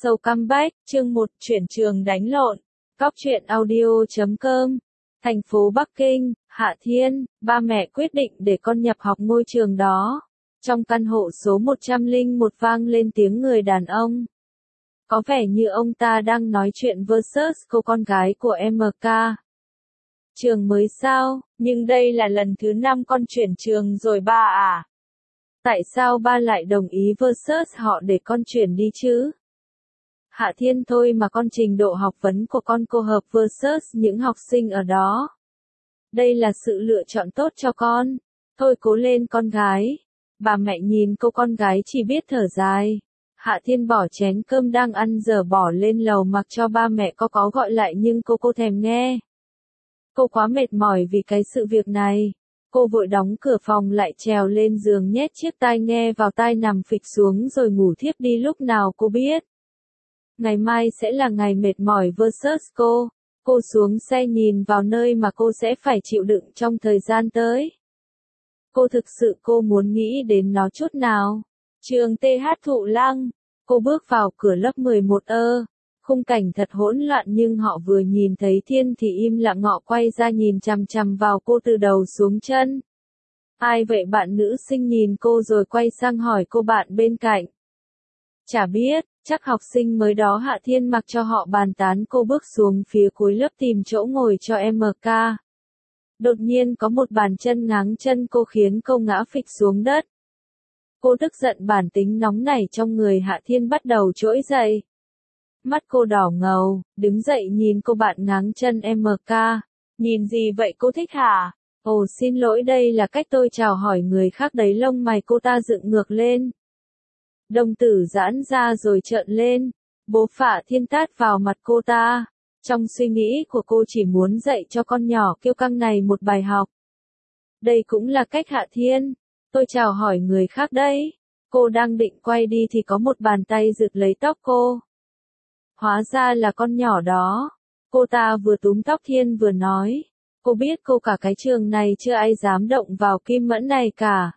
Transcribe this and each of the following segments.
Sâu Comeback, chương 1, chuyển trường đánh lộn. Cóc truyện audio.com. Thành phố Bắc Kinh, Hạ Thiên, ba mẹ quyết định để con nhập học ngôi trường đó. Trong căn hộ số 101 vang lên tiếng người đàn ông. Có vẻ như ông ta đang nói chuyện versus cô con gái của MK. Trường mới sao, nhưng đây là lần thứ 5 con chuyển trường rồi ba à? Tại sao ba lại đồng ý versus họ để con chuyển đi chứ? Hạ Thiên thôi mà con trình độ học vấn của con cô hợp versus những học sinh ở đó. Đây là sự lựa chọn tốt cho con. Thôi cố lên con gái. Bà mẹ nhìn cô con gái chỉ biết thở dài. Hạ Thiên bỏ chén cơm đang ăn dở bỏ lên lầu mặc cho ba mẹ có gọi lại nhưng cô thèm nghe. Cô quá mệt mỏi vì cái sự việc này. Cô vội đóng cửa phòng lại trèo lên giường nhét chiếc tai nghe vào tai nằm phịch xuống rồi ngủ thiếp đi lúc nào cô biết. Ngày mai sẽ là ngày mệt mỏi versus cô. Cô xuống xe nhìn vào nơi mà cô sẽ phải chịu đựng trong thời gian tới. Cô thực sự muốn nghĩ đến nó chút nào. Trường TH Thụ Lăng. Cô bước vào cửa lớp 11 Khung cảnh thật hỗn loạn nhưng họ vừa nhìn thấy Thiên thì im lặng họ quay ra nhìn chằm chằm vào cô từ đầu xuống chân. Ai vậy bạn nữ sinh nhìn cô rồi quay sang hỏi cô bạn bên cạnh. Chả biết, chắc học sinh mới đó. Hạ Thiên mặc cho họ bàn tán cô bước xuống phía cuối lớp tìm chỗ ngồi cho MK. Đột nhiên có một bàn chân ngáng chân cô khiến cô ngã phịch xuống đất. Cô tức giận bản tính nóng nảy trong người Hạ Thiên bắt đầu trỗi dậy. Mắt cô đỏ ngầu, đứng dậy nhìn cô bạn ngáng chân MK. Nhìn gì vậy cô thích hả? Ồ xin lỗi đây là cách tôi chào hỏi người khác đấy. Lông mày cô ta dựng ngược lên. Đồng tử giãn ra rồi trợn lên. Bố phạ Thiên tát vào mặt cô ta. Trong suy nghĩ của cô chỉ muốn dạy cho con nhỏ kiêu căng này một bài học. Đây cũng là cách Hạ Thiên. Tôi chào hỏi người khác đấy. Cô đang định quay đi thì có một bàn tay giật lấy tóc cô. Hóa ra là con nhỏ đó. Cô ta vừa túm tóc Thiên vừa nói. Cô biết cô cả cái trường này chưa ai dám động vào Kim Mẫn này cả.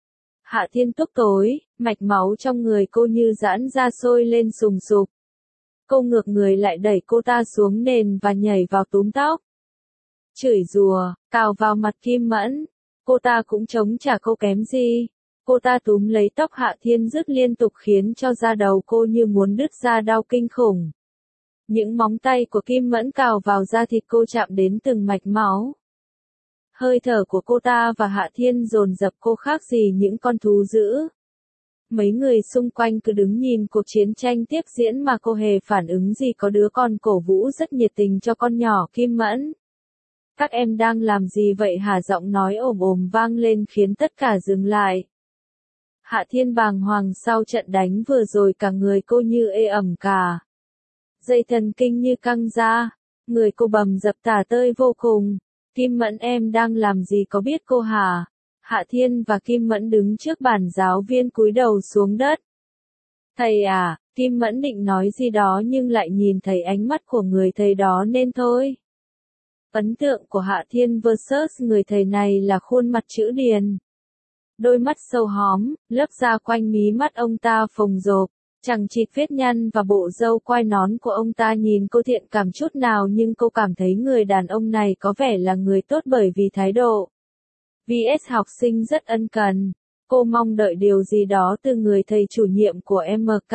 Hạ Thiên tức tối, mạch máu trong người cô như giãn ra sôi lên sùng sục. Cô ngược người lại đẩy cô ta xuống nền và nhảy vào túm tóc. Chửi rủa, cào vào mặt Kim Mẫn. Cô ta cũng chống trả cô kém gì. Cô ta túm lấy tóc Hạ Thiên rứt liên tục khiến cho da đầu cô như muốn đứt ra đau kinh khủng. Những móng tay của Kim Mẫn cào vào da thịt cô chạm đến từng mạch máu. Hơi thở của cô ta và Hạ Thiên dồn dập cô khác gì những con thú dữ. Mấy người xung quanh cứ đứng nhìn cuộc chiến tranh tiếp diễn mà cô hề phản ứng gì, có đứa còn cổ vũ rất nhiệt tình cho con nhỏ Kim Mẫn. Các em đang làm gì vậy hả? Giọng nói ồm ồm vang lên khiến tất cả dừng lại. Hạ Thiên bàng hoàng sau trận đánh vừa rồi cả người cô như ê ẩm cả. Dây thần kinh như căng ra. Người cô bầm dập tả tơi vô cùng. Kim Mẫn em đang làm gì có biết cô hả? Hạ Thiên và Kim Mẫn đứng trước bàn giáo viên cúi đầu xuống đất. Thầy à, Kim Mẫn định nói gì đó nhưng lại nhìn thấy ánh mắt của người thầy đó nên thôi. Ấn tượng của Hạ Thiên versus người thầy này là khuôn mặt chữ điền. Đôi mắt sâu hóm, lớp da quanh mí mắt ông ta phồng rộp, chẳng chịt vết nhăn và bộ râu quai nón của ông ta nhìn cô thiện cảm chút nào nhưng cô cảm thấy người đàn ông này có vẻ là người tốt bởi vì thái độ. VS học sinh rất ân cần. Cô mong đợi điều gì đó từ người thầy chủ nhiệm của MK.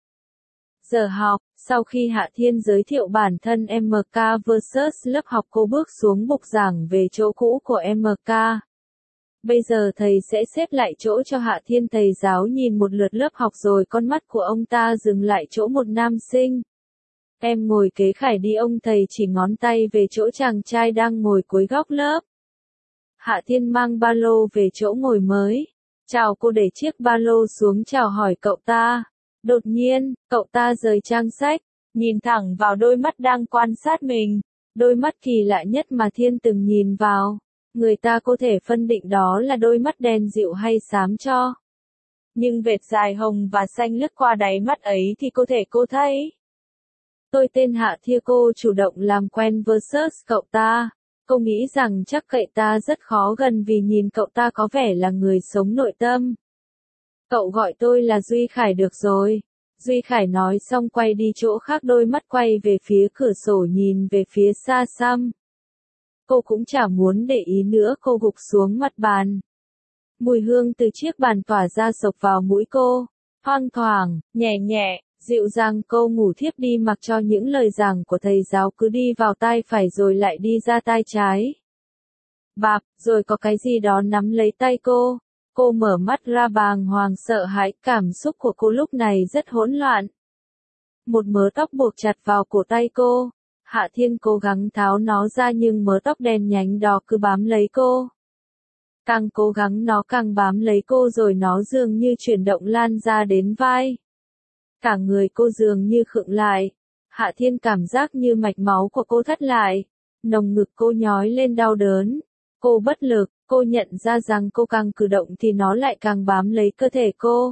Giờ học, sau khi Hạ Thiên giới thiệu bản thân MK versus lớp học cô bước xuống bục giảng về chỗ cũ của MK. Bây giờ thầy sẽ xếp lại chỗ cho Hạ Thiên. Thầy giáo nhìn một lượt lớp học rồi con mắt của ông ta dừng lại chỗ một nam sinh. Em ngồi kế Khải đi. Ông thầy chỉ ngón tay về chỗ chàng trai đang ngồi cuối góc lớp. Hạ Thiên mang ba lô về chỗ ngồi mới. Chào cô để chiếc ba lô xuống chào hỏi cậu ta. Đột nhiên, cậu ta rời trang sách, nhìn thẳng vào đôi mắt đang quan sát mình. Đôi mắt kỳ lạ nhất mà Thiên từng nhìn vào. Người ta có thể phân định đó là đôi mắt đen dịu hay xám cho. Nhưng vệt dài hồng và xanh lướt qua đáy mắt ấy thì cô thấy. Tôi tên Hạ Thiên. Cô chủ động làm quen versus cậu ta. Cô nghĩ rằng chắc cậu ta rất khó gần vì nhìn cậu ta có vẻ là người sống nội tâm. Cậu gọi tôi là Duy Khải được rồi. Duy Khải nói xong quay đi chỗ khác, đôi mắt quay về phía cửa sổ nhìn về phía xa xăm. Cô cũng chả muốn để ý nữa, cô gục xuống mặt bàn. Mùi hương từ chiếc bàn tỏa ra xộc vào mũi cô. Thoang thoảng, nhẹ nhẹ, dịu dàng, cô ngủ thiếp đi mặc cho những lời giảng của thầy giáo cứ đi vào tai phải rồi lại đi ra tai trái. Bạp, rồi có cái gì đó nắm lấy tay cô. Cô mở mắt ra bàng hoàng sợ hãi, cảm xúc của cô lúc này rất hỗn loạn. Một mớ tóc buộc chặt vào cổ tay cô. Hạ Thiên cố gắng tháo nó ra nhưng mớ tóc đen nhánh đó cứ bám lấy cô. Càng cố gắng nó càng bám lấy cô, rồi nó dường như chuyển động lan ra đến vai. Cả người cô dường như khựng lại. Hạ Thiên cảm giác như mạch máu của cô thắt lại. Lồng ngực cô nhói lên đau đớn. Cô bất lực, cô nhận ra rằng cô càng cử động thì nó lại càng bám lấy cơ thể cô.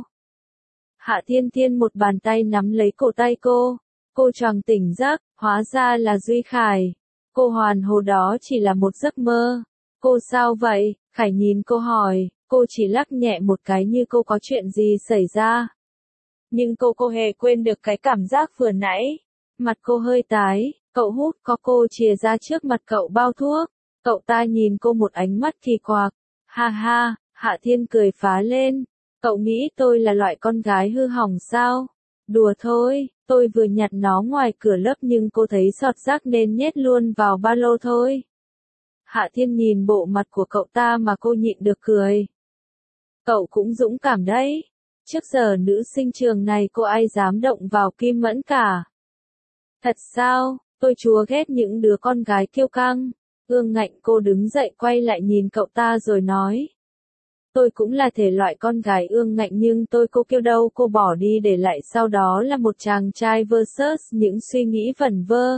Hạ Thiên một bàn tay nắm lấy cổ tay cô. Cô choàng tỉnh giấc, hóa ra là Duy Khải. Cô hoàn hồn đó chỉ là một giấc mơ. Cô sao vậy? Khải nhìn cô hỏi, cô chỉ lắc nhẹ một cái như cô có chuyện gì xảy ra. Nhưng cô hề quên được cái cảm giác vừa nãy. Mặt cô hơi tái, cậu hút, có cô chìa ra trước mặt cậu bao thuốc. Cậu ta nhìn cô một ánh mắt kỳ quặc. Ha ha, Hạ Thiên cười phá lên. Cậu nghĩ tôi là loại con gái hư hỏng sao? Đùa thôi, tôi vừa nhặt nó ngoài cửa lớp nhưng cô thấy xọt rác nên nhét luôn vào ba lô thôi. Hạ Thiên nhìn bộ mặt của cậu ta mà cô nhịn được cười. Cậu cũng dũng cảm đấy. Trước giờ nữ sinh trường này cô ai dám động vào Kim Mẫn cả. Thật sao, tôi chúa ghét những đứa con gái kiêu căng. Ương Ngạnh cô đứng dậy quay lại nhìn cậu ta rồi nói. Tôi cũng là thể loại con gái ương ngạnh nhưng cô kêu đâu cô bỏ đi để lại sau đó là một chàng trai versus những suy nghĩ vẩn vơ.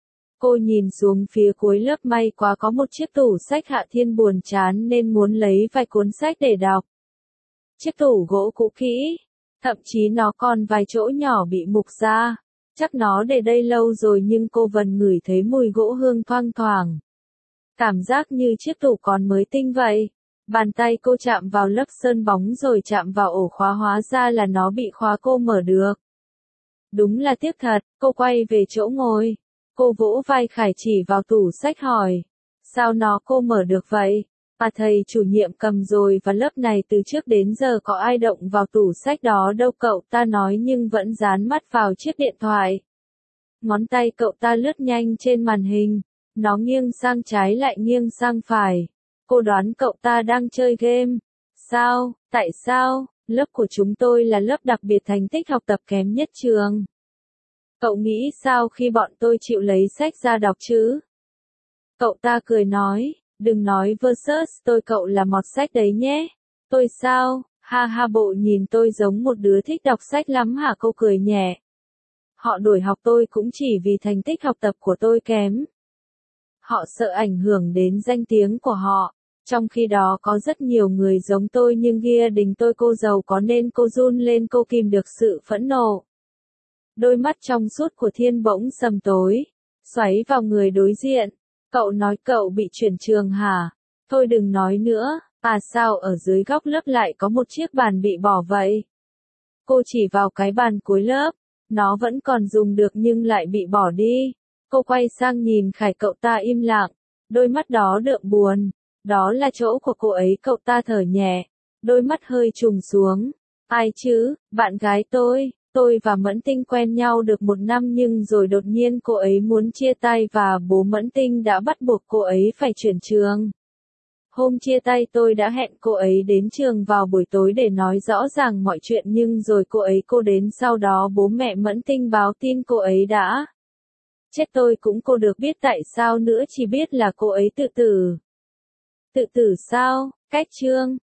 Cô nhìn xuống phía cuối lớp, may quá có một chiếc tủ sách. Hạ Thiên buồn chán nên muốn lấy vài cuốn sách để đọc. Chiếc tủ gỗ cũ kỹ, thậm chí nó còn vài chỗ nhỏ bị mục ra. Chắc nó để đây lâu rồi nhưng cô vẫn ngửi thấy mùi gỗ hương thoang thoảng. Cảm giác như chiếc tủ còn mới tinh vậy. Bàn tay cô chạm vào lớp sơn bóng rồi chạm vào ổ khóa, hóa ra là nó bị khóa, cô mở được. Đúng là tiếc thật, cô quay về chỗ ngồi. Cô vỗ vai Khải chỉ vào tủ sách hỏi. Sao cô mở được vậy? Thầy chủ nhiệm cầm rồi và lớp này từ trước đến giờ có ai động vào tủ sách đó đâu, cậu ta nói nhưng vẫn dán mắt vào chiếc điện thoại. Ngón tay cậu ta lướt nhanh trên màn hình. Nó nghiêng sang trái lại nghiêng sang phải. Cô đoán cậu ta đang chơi game. Sao? Tại sao? Lớp của chúng tôi là lớp đặc biệt, thành tích học tập kém nhất trường. Cậu nghĩ sao khi bọn tôi chịu lấy sách ra đọc chứ? Cậu ta cười nói, đừng nói versus tôi, cậu là mọt sách đấy nhé. Tôi sao? Ha ha, bộ nhìn tôi giống một đứa thích đọc sách lắm hả? Cô cười nhẹ. Họ đuổi học tôi cũng chỉ vì thành tích học tập của tôi kém. Họ sợ ảnh hưởng đến danh tiếng của họ. Trong khi đó có rất nhiều người giống tôi nhưng gia đình tôi cô giàu có nên cô run lên, cô kìm được sự phẫn nộ. Đôi mắt trong suốt của Thiên bỗng sầm tối, xoáy vào người đối diện. Cậu nói cậu bị chuyển trường hả? Thôi đừng nói nữa, sao ở dưới góc lớp lại có một chiếc bàn bị bỏ vậy? Cô chỉ vào cái bàn cuối lớp, nó vẫn còn dùng được nhưng lại bị bỏ đi. Cô quay sang nhìn Khải, cậu ta im lặng, đôi mắt đó đượm buồn. Đó là chỗ của cô ấy, cậu ta thở nhẹ, đôi mắt hơi trùng xuống. Ai chứ, bạn gái tôi và Mẫn Tinh quen nhau được 1 năm nhưng rồi đột nhiên cô ấy muốn chia tay và bố Mẫn Tinh đã bắt buộc cô ấy phải chuyển trường. Hôm chia tay tôi đã hẹn cô ấy đến trường vào buổi tối để nói rõ ràng mọi chuyện nhưng rồi cô đến, sau đó bố mẹ Mẫn Tinh báo tin cô ấy đã chết. Tôi cũng cô được biết tại sao nữa, chỉ biết là cô ấy tự tử. Tự tử sao? Cách chương